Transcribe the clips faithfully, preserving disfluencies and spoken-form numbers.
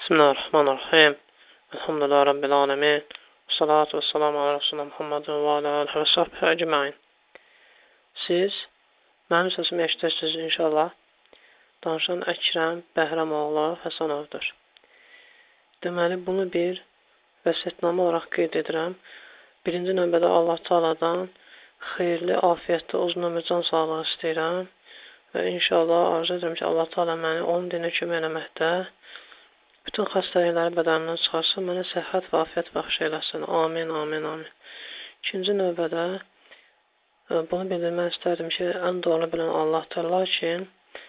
Bismillahirrahmanirrahim. Elhamdülillahi Rabbil alemin. Salatu və salamu ala Rasulullah Muhammedin və ala alihi və sahbihi ecmaîn. Siz mənim səsimi eşidirsiniz inşallah. Danışan Əkrəm Bəhramoğlu Həsənovdur. Deməli, bunu bir vəsiyyətnamə olaraq qeyd edirəm. Birinci növbədə Allah Teala'dan xeyirli, afiyətli, uzun ömür, can sağlığı istəyirəm. Və inşallah arzu edirəm ki, Allah Teala məni onun dinə kömək eləməkdə, bütün xəstəlikləri bədənimdən çıxarsın, mənə səhhət və afiyət bəxş eləsin. Amin, amin, amin. İkinci növbədə bunu bildirmək istərdim ki, ən doğru bilən Allahdır. Lakin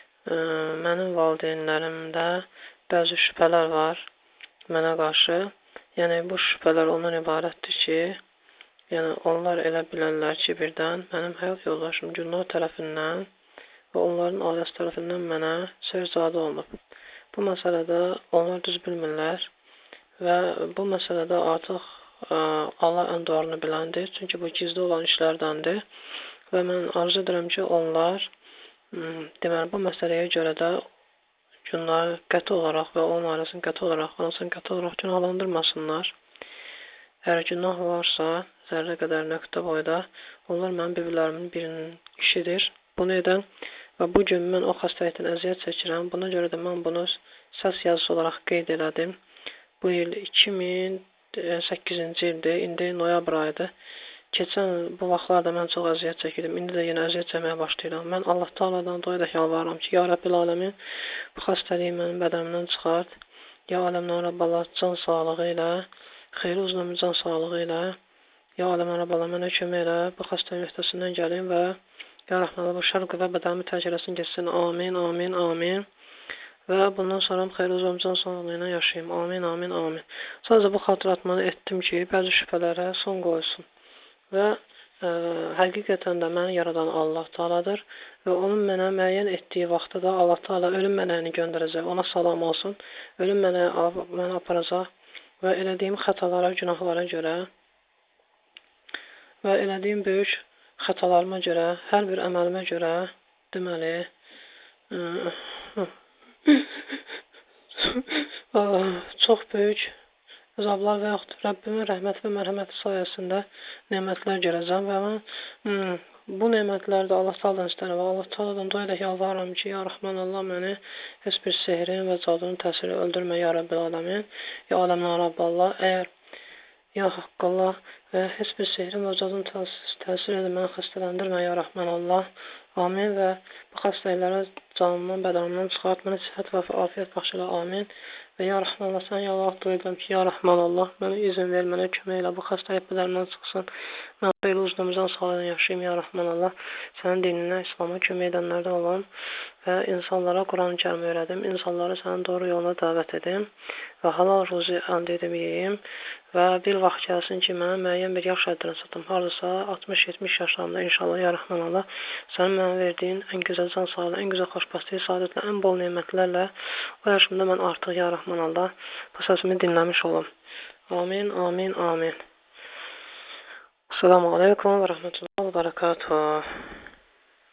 mənim valideynlərimdə bəzi şübhələr var mənə qarşı. Yəni, bu şübhələr ondan ibarətdir ki, yəni, onlar elə bilərlər ki, birdən mənim həyat yoldaşım Gülnar tərəfindən və onların ailəsi tərəfindən mənə sehirzadə olunub. Bu məsələdə onlar düz bilmirlər və bu məsələdə artıq ə, Allah ən doğrunu biləndir. Çünki bu gizli olan işlərdəndir və mən arzu edirəm ki, onlar deməli, bu məsələyə görə də günləri qəti olaraq və onun ailəsini qəti olaraq, anasını qəti olaraq günahlandırmasınlar. Əgər günah varsa, zərrə qədər nöqtə boyda, onlar mənim bibirlərimin birinin işidir. Bunu edən və bu gün mən o xəstəlikdən əziyyət çəkirəm. Buna görə də mən bunu səs yazısı olaraq qeyd elədim. Bu il iki min səkkizinci ildir, indi noyabr ayıdır. Keçən bu vaxtlarda mən çox əziyyət çəkirdim. İndi də yenə əziyyət çəkməyə başlayıram. Mən Allah Teala'dan doyadək yalvarıram ki, Ya Rabbil aləmin, bu xəstəliyi mənim bədənimdən çıxart. Ya aləmdən Rabballah, can sağlığı ilə, xeyri uzun ömür can sağlığı ilə, Ya aləmdən Rabballah, mənə kömək elə, bu xəstəliyin öhdəsindən gəlin və Ya Rəhmanə, bu şər qüvvə bədənimi tərk eləsin, geçsin. Amin, amin, amin. Və bundan sonra xeyri uzun can sağlığı ilə yaşayayım. Amin, amin, amin. Sadəcə bu xatırlatmanı etdim ki, bəzi şübhələrə son qoysun. Və ə, həqiqətən də məni yaradan Allah Teala'dır və onun mənə müəyyən etdiyi vaxtda da Allah Teala ölüm mələyini göndərəcək. Ona salam olsun. Ölüm mələyi məni aparacaq və elədiyim xətalara, günahlara görə və elədiyim böyük xətalarıma görə, hər bir əməlimə görə, deməli, çox böyük əzablar və yaxud Rəbbimin rəhmət və mərhəməti sayəsində nemətlər görəcəm və mən bu nemətləri də Allah Teala'dan istərəm və Allah Teala'dan doyadək yalvarıram ki, Ya Rəhman Allah məni heç bir sehrin və cadının təsiri öldürmə, Ya Rabbil aləmin, Ya aləmdən Rabballah, əgər Ya Haqqallah və heç bir sehrin və cadının təsir edin, məni xəstələndirmə, Ya Rəhman Allah, amin və bu xəstəliklərə canımdan, bədənimdən çıxart, mənə səhət və afiyət bəxş elə, amin və Ya Rəhman Allah, sən yalvaraq dua edirəm ki, Ya Rəhman Allah, mənə izin ver, mənə kömək elə, bu xəstəlik bədənimdən çıxsın, mən xeyli uzun ömrdən sağlayın yaşayayım, Ya Rəhman Allah, sənin dininə, İslam'a kömək edənlərdən olan və insanlara Quran-ı Kərimi öyrədim, insanları sənin doğru yoluna dəvət edim və halal ruzi əldə edib yeyim və bir vaxt gəlsin ki, mənə müəyyən bir yaş həddinə çatım, hardasa altmış yetmiş yaşlarımda inşallah, Ya Rəhman Allah, sənin mənə verdiyin ən gözəl can sağlığı, ən gözəl xoşbəxtlik, saadətlə, ən bol nemətlərlə o yaşımda mən artıq, Ya Rəhman Allah, bu səsimi dinləmiş olum. Amin, amin, amin. Selamun Aleyküm və Rəhmətullah və Bərəkatuhu.